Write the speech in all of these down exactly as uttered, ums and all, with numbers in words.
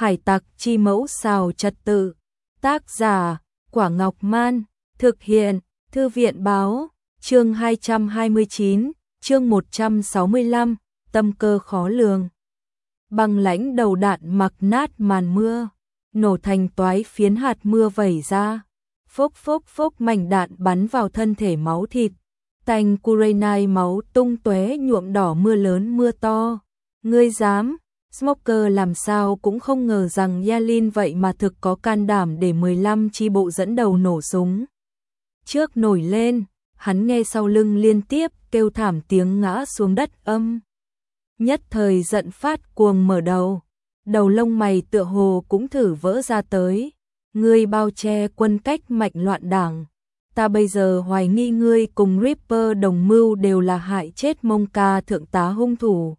Hải tặc chi mẫu xào trật tự. Tác giả, Quả Ngọc Man. Thực hiện, Thư viện báo. Chương hai trăm hai mươi chín, chương một trăm sáu mươi lăm, tâm cơ khó lường. Băng lãnh đầu đạn mặc nát màn mưa, nổ thành toái phiến hạt mưa vẩy ra. Phốc phốc phốc, mảnh đạn bắn vào thân thể máu thịt. Tanh Kurenai máu tung tóe nhuộm đỏ mưa lớn mưa to. Ngươi dám? Smoker làm sao cũng không ngờ rằng Yalin vậy mà thực có can đảm để mười lăm chi bộ dẫn đầu nổ súng. Trước nổi lên, hắn nghe sau lưng liên tiếp kêu thảm tiếng ngã xuống đất âm. Nhất thời giận phát cuồng mở đầu. Đầu lông mày tựa hồ cũng thử vỡ ra tới. Ngươi bao che quân cách mạch loạn đảng. Ta bây giờ hoài nghi ngươi cùng Ripper đồng mưu đều là hại chết Monka thượng tá hung thủ.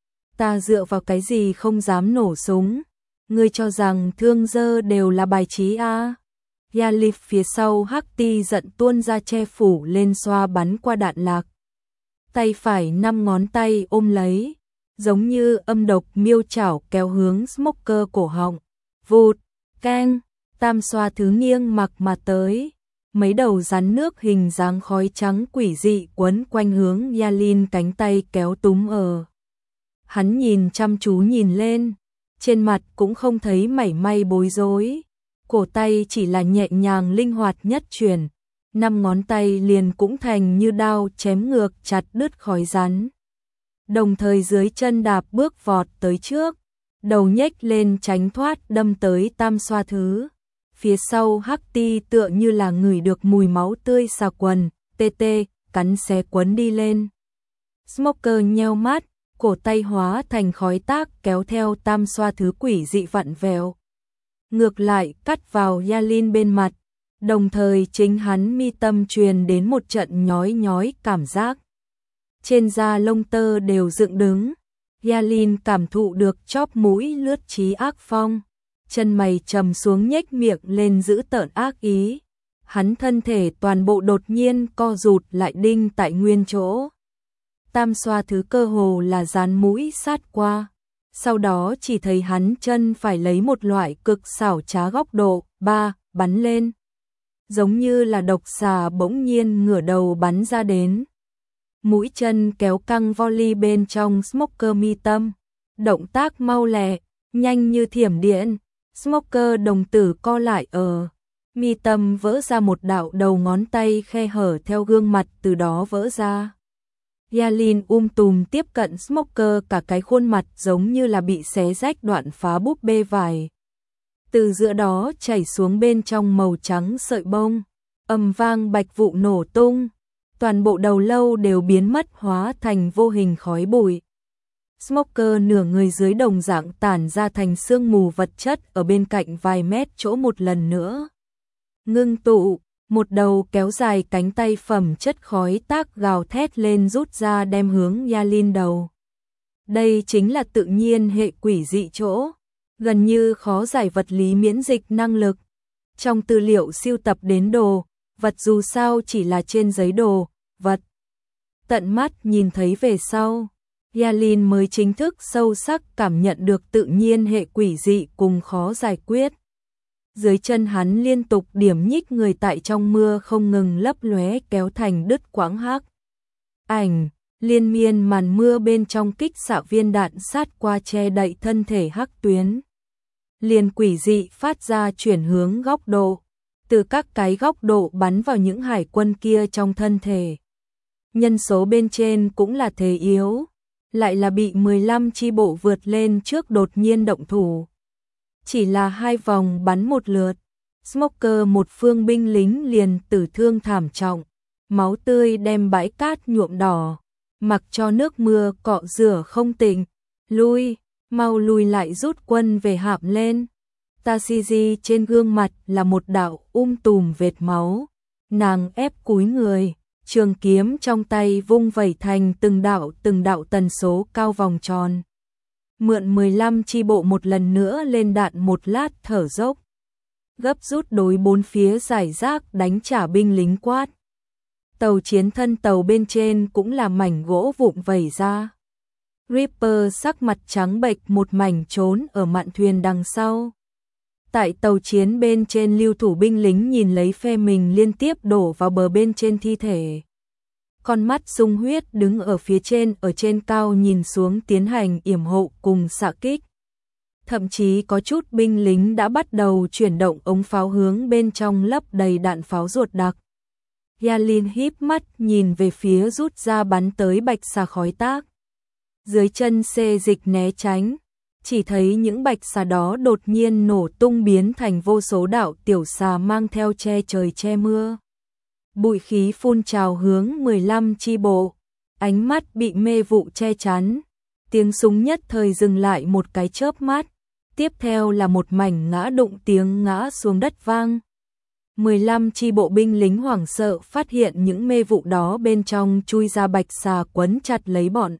Ta dựa vào cái gì không dám nổ súng? Ngươi cho rằng thương dơ đều là bài trí à? Yalif phía sau hắc ti giận tuôn ra che phủ lên xoa bắn qua đạn lạc. Tay phải năm ngón tay ôm lấy, giống như âm độc miêu chảo kéo hướng Smoker cổ họng. Vụt, keng, tam xoa thứ nghiêng mặc mà tới. Mấy đầu rắn nước hình dáng khói trắng quỷ dị quấn quanh hướng Yalin, cánh tay kéo túm ở. Hắn nhìn chăm chú nhìn lên, trên mặt cũng không thấy mảy may bối rối. Cổ tay chỉ là nhẹ nhàng linh hoạt nhất chuyển, năm ngón tay liền cũng thành như đao chém ngược chặt đứt khói rắn. Đồng thời dưới chân đạp bước vọt tới trước, đầu nhếch lên tránh thoát đâm tới tam xoa thứ. Phía sau hắc ti tựa như là ngửi được mùi máu tươi xà quần, tê tê, cắn xé quấn đi lên. Smoker nheo mắt, cổ tay hóa thành khói tác kéo theo tam xoa thứ quỷ dị vặn vẹo. Ngược lại cắt vào Yalin bên mặt, đồng thời chính hắn mi tâm truyền đến một trận nhói nhói cảm giác. Trên da lông tơ đều dựng đứng, Yalin cảm thụ được chóp mũi lướt chí ác phong, chân mày trầm xuống nhếch miệng lên giữ tợn ác ý. Hắn thân thể toàn bộ đột nhiên co rụt lại đinh tại nguyên chỗ. Tam xoa thứ cơ hồ là dán mũi sát qua. Sau đó chỉ thấy hắn chân phải lấy một loại cực xảo trá góc độ, ba, bắn lên. Giống như là độc xà bỗng nhiên ngửa đầu bắn ra đến. Mũi chân kéo căng volley bên trong Smoker mi tâm. Động tác mau lẹ, nhanh như thiểm điện. Smoker đồng tử co lại ở. Mi tâm vỡ ra một đạo đầu ngón tay khe hở theo gương mặt từ đó vỡ ra. Yalin um tùm tiếp cận Smoker, cả cái khuôn mặt giống như là bị xé rách đoạn phá búp bê vải. Từ giữa đó chảy xuống bên trong màu trắng sợi bông, ầm vang bạch vụ nổ tung, toàn bộ đầu lâu đều biến mất hóa thành vô hình khói bụi. Smoker nửa người dưới đồng dạng tản ra thành sương mù vật chất ở bên cạnh vài mét chỗ một lần nữa. Ngưng tụ. Một đầu kéo dài cánh tay phẩm chất khói tác gào thét lên rút ra đem hướng Yalin đầu. Đây chính là tự nhiên hệ quỷ dị chỗ, gần như khó giải vật lý miễn dịch năng lực. Trong tư liệu siêu tập đến đồ, vật dù sao chỉ là trên giấy đồ, vật. Tận mắt nhìn thấy về sau, Yalin mới chính thức sâu sắc cảm nhận được tự nhiên hệ quỷ dị cùng khó giải quyết. Dưới chân hắn liên tục điểm nhích người tại trong mưa không ngừng lấp lóe kéo thành đứt quãng hắc. Ảnh, liên miên màn mưa bên trong kích xạ viên đạn sát qua che đậy thân thể hắc tuyến. Liền quỷ dị phát ra chuyển hướng góc độ, từ các cái góc độ bắn vào những hải quân kia trong thân thể. Nhân số bên trên cũng là thế yếu, lại là bị mười lăm chi bộ vượt lên trước đột nhiên động thủ. Chỉ là hai vòng bắn một lượt, Smoker một phương binh lính liền tử thương thảm trọng, máu tươi đem bãi cát nhuộm đỏ, mặc cho nước mưa cọ rửa không tỉnh. Lui, mau lùi lại, rút quân về hạm lên. Tashiji trên gương mặt là một đạo um tùm vệt máu, nàng ép cúi người, trường kiếm trong tay vung vẩy thành từng đạo từng đạo tần số cao vòng tròn. Mượn mười lăm chi bộ một lần nữa lên đạn một lát thở dốc. Gấp rút đối bốn phía giải rác đánh trả binh lính quát. Tàu chiến thân tàu bên trên cũng là mảnh gỗ vụn vẩy ra. Reaper sắc mặt trắng bệch một mảnh trốn ở mạn thuyền đằng sau. Tại tàu chiến bên trên, lưu thủ binh lính nhìn lấy phe mình liên tiếp đổ vào bờ bên trên thi thể. Con mắt sung huyết đứng ở phía trên, ở trên cao nhìn xuống tiến hành yểm hộ cùng xạ kích. Thậm chí có chút binh lính đã bắt đầu chuyển động ống pháo hướng bên trong lấp đầy đạn pháo ruột đặc. Yalin híp mắt nhìn về phía rút ra bắn tới bạch xà khói tác. Dưới chân xê dịch né tránh, chỉ thấy những bạch xà đó đột nhiên nổ tung biến thành vô số đạo tiểu xà mang theo che trời che mưa. Bụi khí phun trào hướng mười lăm chi bộ, ánh mắt bị mê vụ che chắn. Tiếng súng nhất thời dừng lại một cái chớp mắt, tiếp theo là một mảnh ngã đụng tiếng ngã xuống đất vang. mười lăm chi bộ binh lính hoảng sợ phát hiện những mê vụ đó bên trong chui ra bạch xà quấn chặt lấy bọn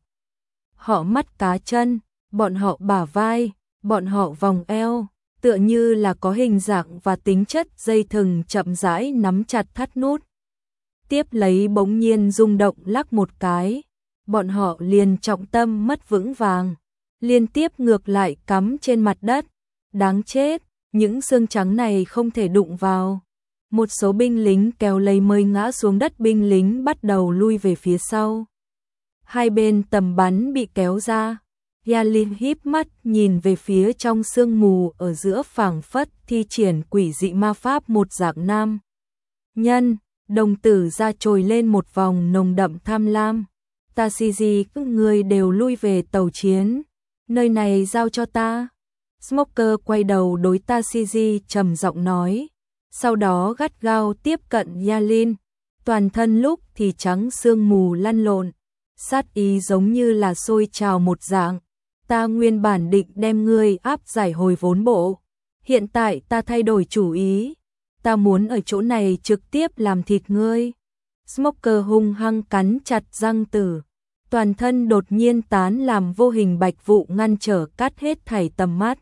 họ mắt cá chân, bọn họ bả vai, bọn họ vòng eo, tựa như là có hình dạng và tính chất dây thừng chậm rãi nắm chặt thắt nút. Tiếp lấy bỗng nhiên rung động lắc một cái, bọn họ liền trọng tâm mất vững vàng, liên tiếp ngược lại cắm trên mặt đất. Đáng chết, những xương trắng này không thể đụng vào. Một số binh lính kéo lấy mới ngã xuống đất, binh lính bắt đầu lui về phía sau. Hai bên tầm bắn bị kéo ra. Yalin híp mắt nhìn về phía trong sương mù ở giữa, phảng phất thi triển quỷ dị ma pháp một dạng nam nhân, đồng tử ra trồi lên một vòng nồng đậm tham lam. Tashiji, các người đều lui về tàu chiến, nơi này giao cho ta. Smoker quay đầu đối Tashiji trầm giọng nói, sau đó gắt gao tiếp cận Yalin, toàn thân lúc thì trắng sương mù lăn lộn, sát ý giống như là sôi trào một dạng. Ta nguyên bản định đem ngươi áp giải hồi vốn bộ, hiện tại ta thay đổi chủ ý, ta muốn ở chỗ này trực tiếp làm thịt ngươi. Smoker hung hăng cắn chặt răng tử, toàn thân đột nhiên tán làm vô hình bạch vụ ngăn trở cắt hết thảy tầm mắt.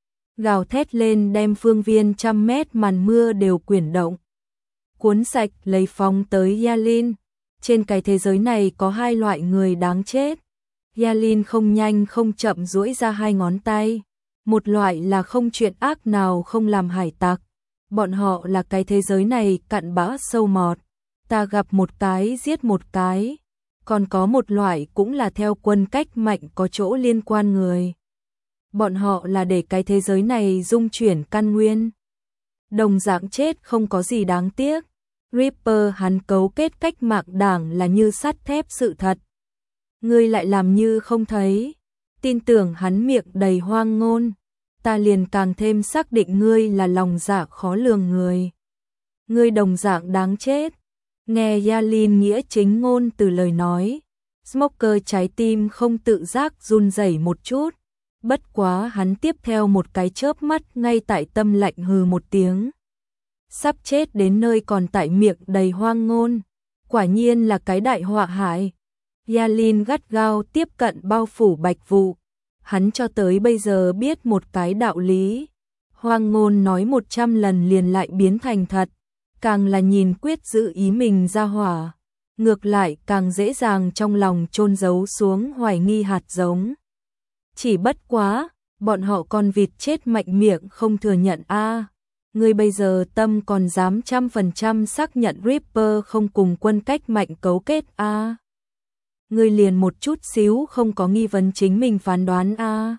Gào thét lên đem phương viên trăm mét màn mưa đều quyển động, cuốn sạch lấy phóng tới Yalin. Trên cái thế giới này có hai loại người đáng chết. Yalin không nhanh không chậm duỗi ra hai ngón tay. Một loại là không chuyện ác nào không làm hải tặc. Bọn họ là cái thế giới này cặn bã sâu mọt. Ta gặp một cái giết một cái. Còn có một loại cũng là theo quân cách mạnh có chỗ liên quan người. Bọn họ là để cái thế giới này dung chuyển căn nguyên. Đồng dạng chết không có gì đáng tiếc. Reaper hắn cấu kết cách mạng đảng là như sắt thép sự thật. Ngươi lại làm như không thấy. Tin tưởng hắn miệng đầy hoang ngôn. Ta liền càng thêm xác định ngươi là lòng dạ khó lường người. Ngươi đồng dạng đáng chết. Nghe Yalin nghĩa chính ngôn từ lời nói, Smoker trái tim không tự giác run rẩy một chút. Bất quá hắn tiếp theo một cái chớp mắt ngay tại tâm lạnh hừ một tiếng. Sắp chết đến nơi còn tại miệng đầy hoang ngôn, quả nhiên là cái đại họa hại. Yalin gắt gao tiếp cận bao phủ bạch vụ. Hắn cho tới bây giờ biết một cái đạo lý. Hoang ngôn nói một trăm lần liền lại biến thành thật. Càng là nhìn quyết giữ ý mình ra hỏa, ngược lại càng dễ dàng trong lòng chôn giấu xuống hoài nghi hạt giống. Chỉ bất quá, bọn họ con vịt chết mạnh miệng không thừa nhận a. À, ngươi bây giờ tâm còn dám trăm phần trăm xác nhận Reaper không cùng quân cách mạnh cấu kết a. À, ngươi liền một chút xíu không có nghi vấn chính mình phán đoán a. À,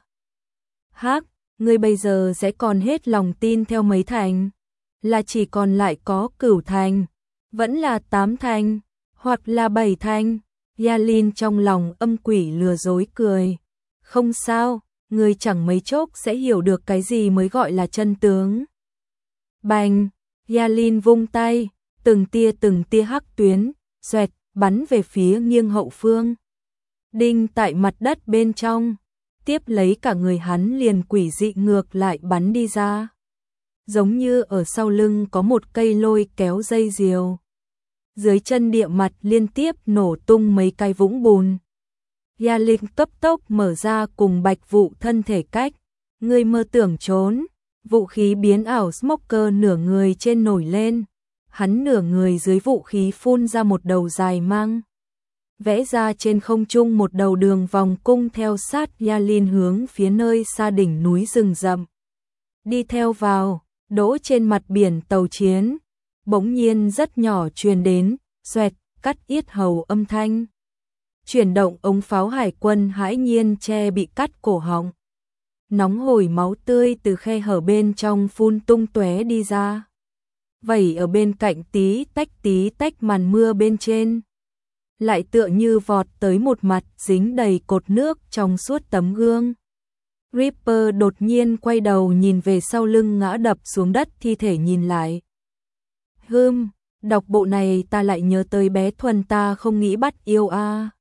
hắc, ngươi bây giờ sẽ còn hết lòng tin theo mấy thành? Là chỉ còn lại có cửu thành, vẫn là tám thành, hoặc là bảy thành? Yalin trong lòng âm quỷ lừa dối cười. Không sao, người chẳng mấy chốc sẽ hiểu được cái gì mới gọi là chân tướng. Bành, Yalin vung tay, từng tia từng tia hắc tuyến, xoẹt, bắn về phía nghiêng hậu phương. Đinh tại mặt đất bên trong, tiếp lấy cả người hắn liền quỷ dị ngược lại bắn đi ra. Giống như ở sau lưng có một cây lôi kéo dây diều. Dưới chân địa mặt liên tiếp nổ tung mấy cái vũng bùn. Yalin cấp tốc mở ra cùng bạch vụ thân thể cách. Người mơ tưởng trốn. Vũ khí biến ảo Smoker nửa người trên nổi lên. Hắn nửa người dưới vũ khí phun ra một đầu dài mang. vẽ ra trên không trung một đầu đường vòng cung theo sát Yalin hướng phía nơi xa đỉnh núi rừng rậm. Đi theo vào, đỗ trên mặt biển tàu chiến, bỗng nhiên rất nhỏ truyền đến, xoẹt, cắt yết hầu âm thanh. Chuyển động ống pháo hải quân hãi nhiên che bị cắt cổ họng. Nóng hổi máu tươi từ khe hở bên trong phun tung tóe đi ra. Vẩy ở bên cạnh tí tách tí tách màn mưa bên trên. Lại tựa như vọt tới một mặt dính đầy cột nước trong suốt tấm gương. Reaper đột nhiên quay đầu nhìn về sau lưng ngã đập xuống đất thi thể nhìn lại. Hừm, đọc bộ này ta lại nhớ tới bé Thuần ta không nghĩ bắt yêu a.